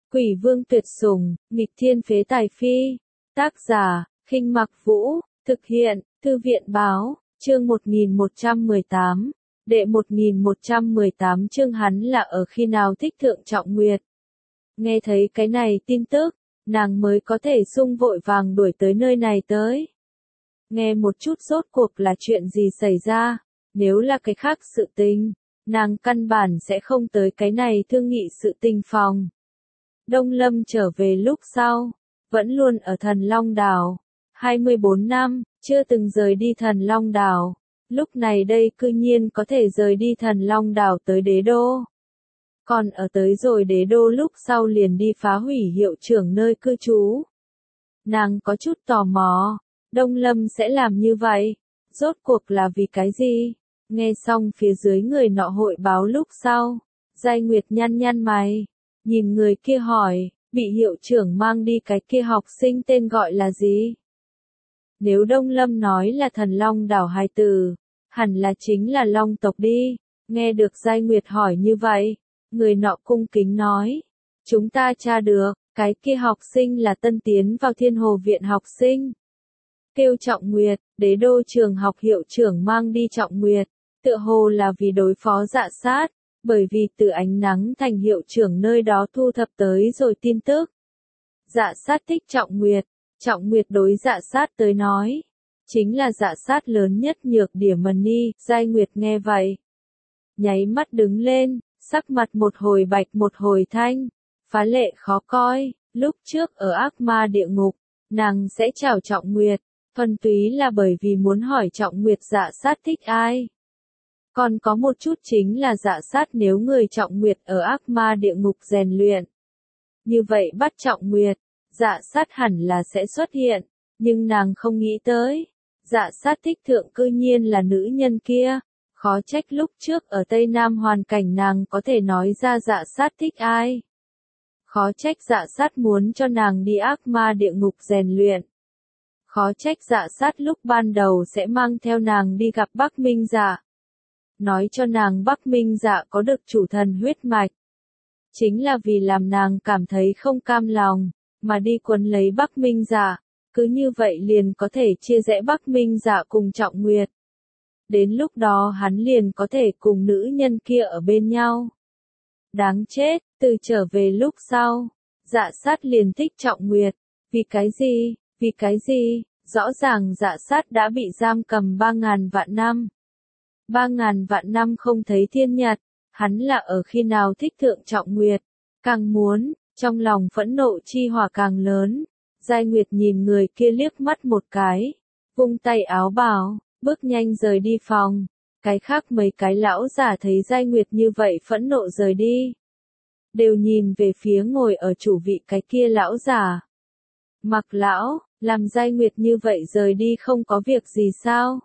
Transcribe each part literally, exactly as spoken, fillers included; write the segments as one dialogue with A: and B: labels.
A: Quỷ vương tuyệt sủng, nghịch thiên phế tài phi. Tác giả, Khinh Mặc Vũ, thực hiện, Thư viện báo, chương một nghìn một trăm mười tám, đệ một nghìn một trăm mười tám chương hắn là ở khi nào thích Thượng Trọng Nguyệt. Nghe thấy cái này tin tức, nàng mới có thể sung vội vàng đuổi tới nơi này tới. Nghe một chút rốt cuộc là chuyện gì xảy ra, nếu là cái khác sự tình, nàng căn bản sẽ không tới cái này thương nghị sự tình phòng. Đông Lâm trở về lúc sau, vẫn luôn ở Thần Long Đảo, hai mươi bốn năm, chưa từng rời đi Thần Long Đảo, lúc này đây cư nhiên có thể rời đi Thần Long Đảo tới Đế Đô. Còn ở tới rồi Đế Đô lúc sau liền đi phá hủy hiệu trưởng nơi cư trú. Nàng có chút tò mò, Đông Lâm sẽ làm như vậy, rốt cuộc là vì cái gì? Nghe xong phía dưới người nọ hội báo lúc sau, Giai Nguyệt nhăn nhăn mày, nhìn người kia hỏi, bị hiệu trưởng mang đi cái kia học sinh tên gọi là gì? Nếu Đông Lâm nói là Thần Long Đảo hài tử, hẳn là chính là Long tộc đi. Nghe được Giai Nguyệt hỏi như vậy, người nọ cung kính nói, chúng ta tra được, cái kia học sinh là tân tiến vào Thiên Hồ Viện học sinh. Kêu Trọng Nguyệt, Đế Đô trường học hiệu trưởng mang đi Trọng Nguyệt, tựa hồ là vì đối phó Dạ Sát, bởi vì từ Ánh Nắng Thành hiệu trưởng nơi đó thu thập tới rồi tin tức. Dạ Sát thích Trọng Nguyệt, Trọng Nguyệt đối Dạ Sát tới nói, chính là Dạ Sát lớn nhất nhược điểm mần ni. Giai Nguyệt nghe vậy, nháy mắt đứng lên, sắc mặt một hồi bạch một hồi thanh, phá lệ khó coi. Lúc trước ở ác ma địa ngục, nàng sẽ chào Trọng Nguyệt, thuần túy là bởi vì muốn hỏi Trọng Nguyệt Dạ Sát thích ai. Còn có một chút chính là Dạ Sát nếu người Trọng Nguyệt ở ác ma địa ngục rèn luyện. Như vậy bắt Trọng Nguyệt, Dạ Sát hẳn là sẽ xuất hiện, nhưng nàng không nghĩ tới. Dạ Sát thích thượng cư nhiên là nữ nhân kia, khó trách lúc trước ở Tây Nam hoàn cảnh nàng có thể nói ra Dạ Sát thích ai. Khó trách Dạ Sát muốn cho nàng đi ác ma địa ngục rèn luyện. Khó trách Dạ Sát lúc ban đầu sẽ mang theo nàng đi gặp Bắc Minh Dạ. Nói cho nàng Bắc Minh Dạ có được chủ thần huyết mạch. Chính là vì làm nàng cảm thấy không cam lòng, mà đi quấn lấy Bắc Minh Dạ, cứ như vậy liền có thể chia rẽ Bắc Minh Dạ cùng Trọng Nguyệt. Đến lúc đó hắn liền có thể cùng nữ nhân kia ở bên nhau. Đáng chết, từ trở về lúc sau, Dạ Sát liền thích Trọng Nguyệt, vì cái gì, vì cái gì, rõ ràng Dạ Sát đã bị giam cầm ba ngàn vạn năm. Ba ngàn vạn năm không thấy thiên nhật, hắn là ở khi nào thích Thượng Trọng Nguyệt, càng muốn, trong lòng phẫn nộ chi hỏa càng lớn. Giai Nguyệt nhìn người kia liếc mắt một cái, vung tay áo bào, bước nhanh rời đi phòng. Cái khác mấy cái lão giả thấy Giai Nguyệt như vậy phẫn nộ rời đi, đều nhìn về phía ngồi ở chủ vị cái kia lão giả. Mặc lão, làm Giai Nguyệt như vậy rời đi không có việc gì sao?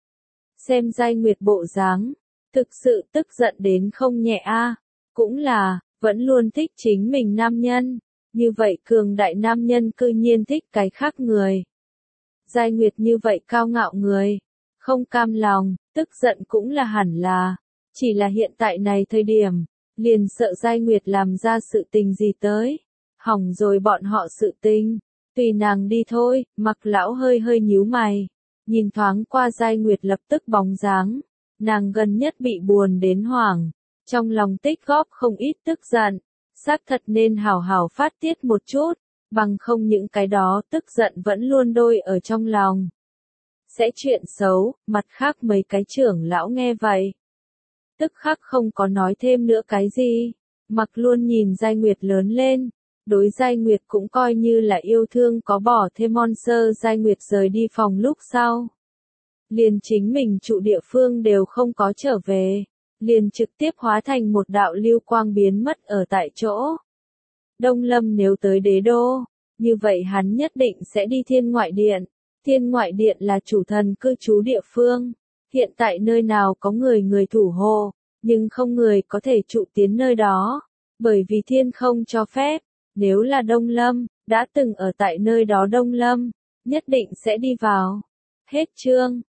A: Xem Giai Nguyệt bộ dáng, thực sự tức giận đến không nhẹ a. Cũng là, vẫn luôn thích chính mình nam nhân, như vậy cường đại nam nhân cư nhiên thích cái khác người. Giai Nguyệt như vậy cao ngạo người, không cam lòng, tức giận cũng là hẳn là, chỉ là hiện tại này thời điểm, liền sợ Giai Nguyệt làm ra sự tình gì tới, hỏng rồi bọn họ sự tình, tùy nàng đi thôi. Mặc lão hơi hơi nhíu mày, nhìn thoáng qua Giai Nguyệt lập tức bóng dáng, nàng gần nhất bị buồn đến hoảng, trong lòng tích góp không ít tức giận, xác thật nên hảo hảo phát tiết một chút, bằng không những cái đó tức giận vẫn luôn đôi ở trong lòng. Sẽ chuyện xấu. Mặt khác mấy cái trưởng lão nghe vậy, tức khắc không có nói thêm nữa cái gì, mặc luôn nhìn Giai Nguyệt lớn lên, đối Giai Nguyệt cũng coi như là yêu thương có bỏ thêm mon sơ. Giai Nguyệt rời đi phòng lúc sau, liền chính mình trụ địa phương đều không có trở về, liền trực tiếp hóa thành một đạo lưu quang biến mất ở tại chỗ. Đông Lâm nếu tới Đế Đô, như vậy hắn nhất định sẽ đi Thiên Ngoại Điện. Thiên Ngoại Điện là chủ thần cư trú địa phương, hiện tại nơi nào có người người thủ hộ, nhưng không người có thể trụ tiến nơi đó, bởi vì thiên không cho phép. Nếu là Đông Lâm, đã từng ở tại nơi đó Đông Lâm, nhất định sẽ đi vào. Hết chương.